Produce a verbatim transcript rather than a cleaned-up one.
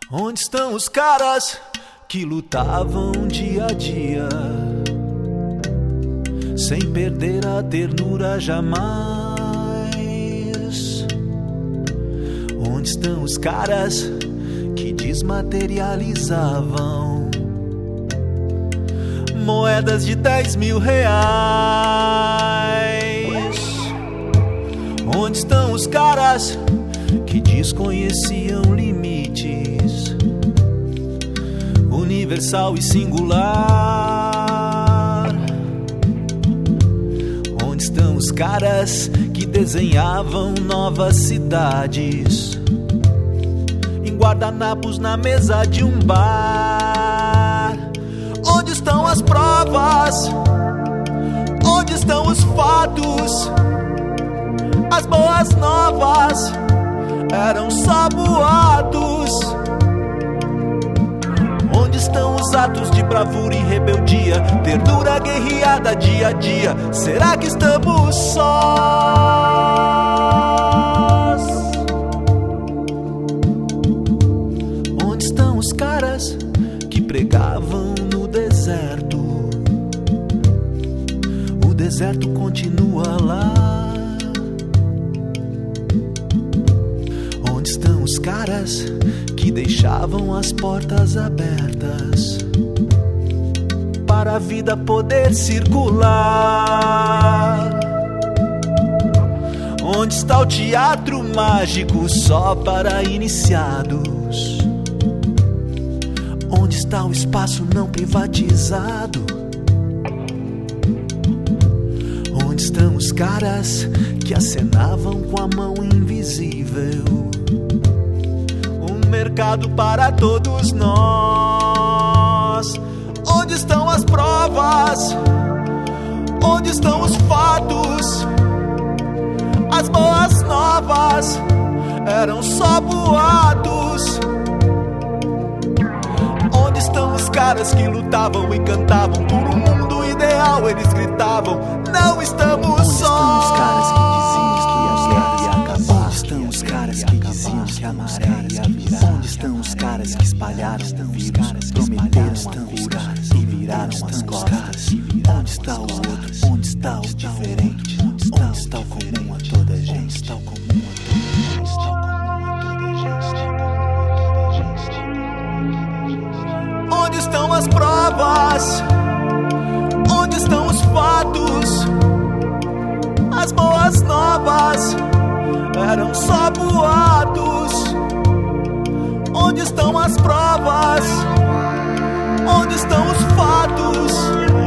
Onde estão os caras que lutavam dia a dia, sem perder a ternura jamais? Onde estão os caras que desmaterializavam moedas de dez mil reais? Onde estão os caras que desconheciam limites, universal e singular? Onde estão os caras que desenhavam novas cidades em guardanapos na mesa de um bar? Onde estão as provas? Onde estão os fatos? As boas novas eram só boatos. Onde estão os atos de bravura e rebeldia, ternura guerreada dia a dia? Será que estamos sós? Onde estão os caras que pregavam no deserto? O deserto continua lá. Onde estão os caras que deixavam as portas abertas para a vida poder circular? Onde está o teatro mágico só para iniciados? Onde está o espaço não privatizado? Onde estão os caras que acenavam com a mão invisível? Um mercado para todos nós. Onde estão as provas? Onde estão os fatos? As boas novas eram só boatos. Onde estão os caras que lutavam e cantavam por um mundo ideal? Eles gritavam: não estamos sós. Onde estão os caras que diziam que a maré ia virar? Onde estão os caras que espalharam o vírus, prometeram a cura e viraram as costas? Onde está o outro? Onde está o diferente? Onde está o comum a toda a gente? Onde está o comum a toda a gente? Onde estão as provas? Onde estão os fatos? As boas novas eram só boatos. Onde estão as provas? Onde estão os fatos?